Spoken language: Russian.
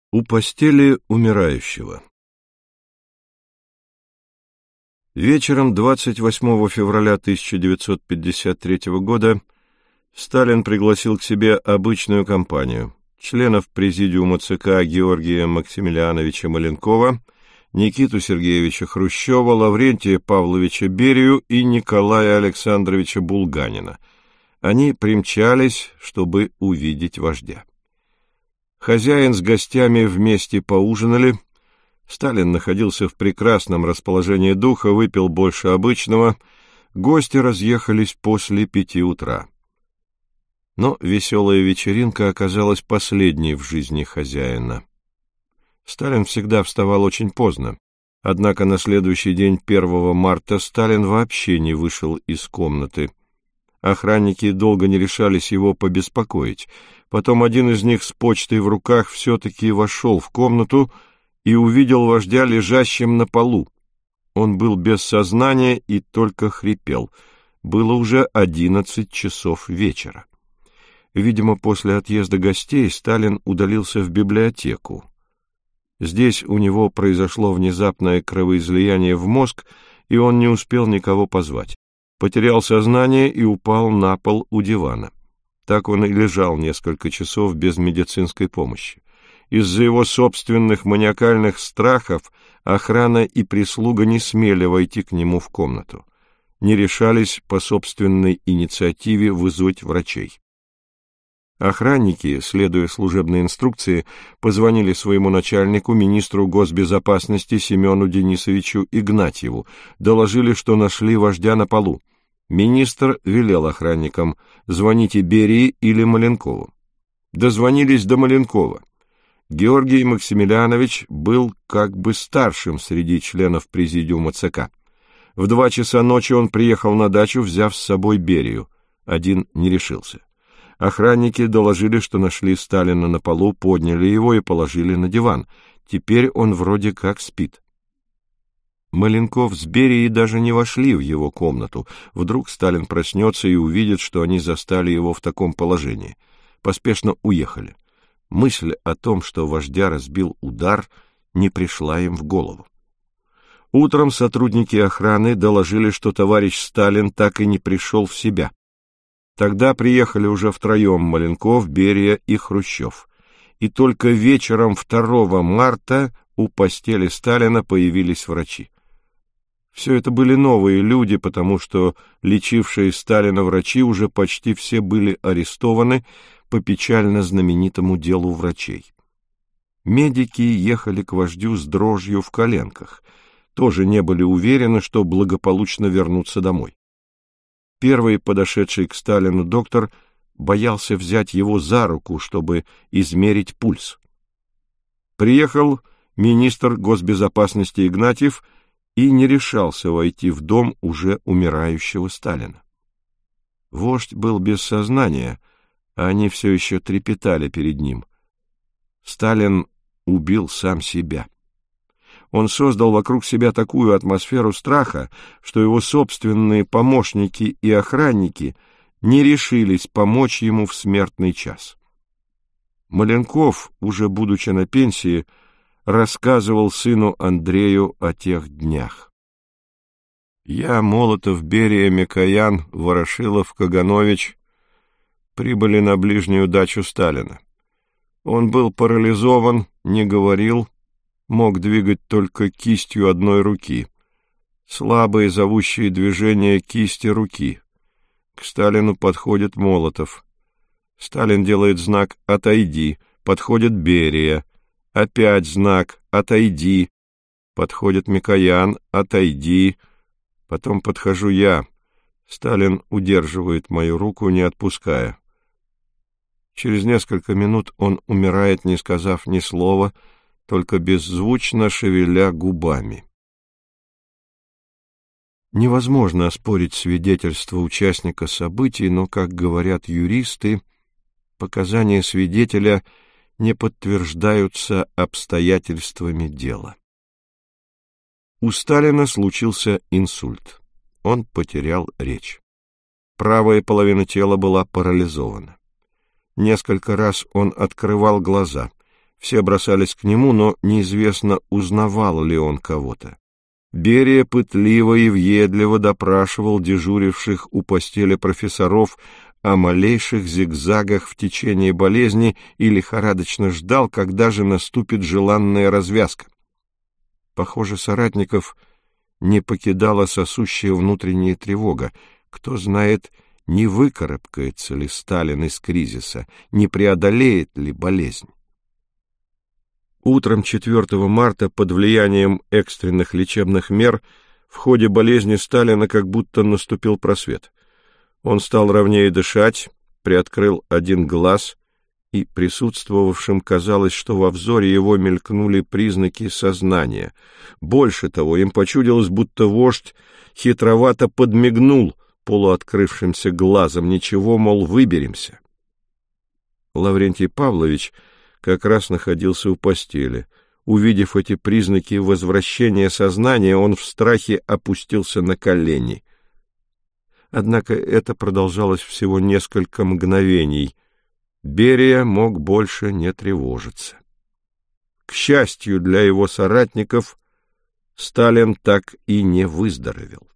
У постели умирающего. Вечером 28 февраля 1953 года Сталин пригласил к себе обычную компанию членов Президиума ЦК Георгия Максимилиановича Маленкова, Никиту Сергеевича Хрущева, Лаврентия Павловича Берию и Николая Александровича Булганина. Они примчались, чтобы увидеть вождя. Хозяин с гостями вместе поужинали. Сталин находился в прекрасном расположении духа, выпил больше обычного. Гости разъехались после 5 утра. Но веселая вечеринка оказалась последней в жизни хозяина. Сталин всегда вставал очень поздно. Однако на следующий день, 1 марта, Сталин вообще не вышел из комнаты. Охранники долго не решались его побеспокоить. Потом один из них с почтой в руках все-таки вошел в комнату и увидел вождя лежащим на полу. Он был без сознания и только хрипел. Было уже 11 часов вечера. Видимо, после отъезда гостей Сталин удалился в библиотеку. Здесь у него произошло внезапное кровоизлияние в мозг, и он не успел никого позвать. Потерял сознание и упал на пол у дивана. Так он и лежал несколько часов без медицинской помощи. Из-за его собственных маниакальных страхов охрана и прислуга не смели войти к нему в комнату. Не решались по собственной инициативе вызвать врачей. Охранники, следуя служебной инструкции, позвонили своему начальнику, министру госбезопасности Семену Денисовичу Игнатьеву, доложили, что нашли вождя на полу. Министр велел охранникам: звоните Берии или Маленкову. Дозвонились до Маленкова. Георгий Максимилианович был как бы старшим среди членов Президиума ЦК. В 2 часа ночи он приехал на дачу, взяв с собой Берию. Один не решился. Охранники доложили, что нашли Сталина на полу, подняли его и положили на диван. Теперь он вроде как спит. Маленков с Берией даже не вошли в его комнату. Вдруг Сталин проснется и увидит, что они застали его в таком положении. Поспешно уехали. Мысль о том, что вождя разбил удар, не пришла им в голову. Утром сотрудники охраны доложили, что товарищ Сталин так и не пришел в себя. Тогда приехали уже втроем Маленков, Берия и Хрущев. И только вечером 2 марта у постели Сталина появились врачи. Все это были новые люди, потому что лечившие Сталина врачи уже почти все были арестованы по печально знаменитому делу врачей. Медики ехали к вождю с дрожью в коленках, тоже не были уверены, что благополучно вернутся домой. Первый подошедший к Сталину доктор боялся взять его за руку, чтобы измерить пульс. Приехал министр госбезопасности Игнатьев и не решался войти в дом уже умирающего Сталина. Вождь был без сознания, а они все еще трепетали перед ним. Сталин убил сам себя. Он создал вокруг себя такую атмосферу страха, что его собственные помощники и охранники не решились помочь ему в смертный час. Маленков, уже будучи на пенсии, рассказывал сыну Андрею о тех днях. Я, Молотов, Берия, Микоян, Ворошилов, Каганович прибыли на ближнюю дачу Сталина. Он был парализован, не говорил, мог двигать только кистью одной руки. Слабые зовущие движения кисти руки. К Сталину подходит Молотов. Сталин делает знак «Отойди», подходит Берия. Опять знак «Отойди». Подходит Микоян «Отойди». Потом подхожу я. Сталин удерживает мою руку, не отпуская. Через несколько минут он умирает, не сказав ни слова, только беззвучно шевеля губами. Невозможно оспорить свидетельство участника событий, но, как говорят юристы, показания свидетеля не подтверждаются обстоятельствами дела. У Сталина случился инсульт. Он потерял речь. Правая половина тела была парализована. Несколько раз он открывал глаза. Все бросались к нему, но неизвестно, узнавал ли он кого-то. Берия пытливо и въедливо допрашивал дежуривших у постели профессоров о малейших зигзагах в течение болезни и лихорадочно ждал, когда же наступит желанная развязка. Похоже, соратников не покидала сосущая внутренняя тревога. Кто знает, не выкарабкается ли Сталин из кризиса, не преодолеет ли болезнь. Утром 4 марта под влиянием экстренных лечебных мер в ходе болезни Сталина как будто наступил просвет. Он стал ровнее дышать, приоткрыл один глаз, и присутствовавшим казалось, что во взоре его мелькнули признаки сознания. Больше того, им почудилось, будто вождь хитровато подмигнул полуоткрывшимся глазом. Ничего, мол, выберемся. Лаврентий Павлович как раз находился у постели. Увидев эти признаки возвращения сознания, он в страхе опустился на колени. Однако это продолжалось всего несколько мгновений. Берия мог больше не тревожиться. К счастью для его соратников, Сталин так и не выздоровел.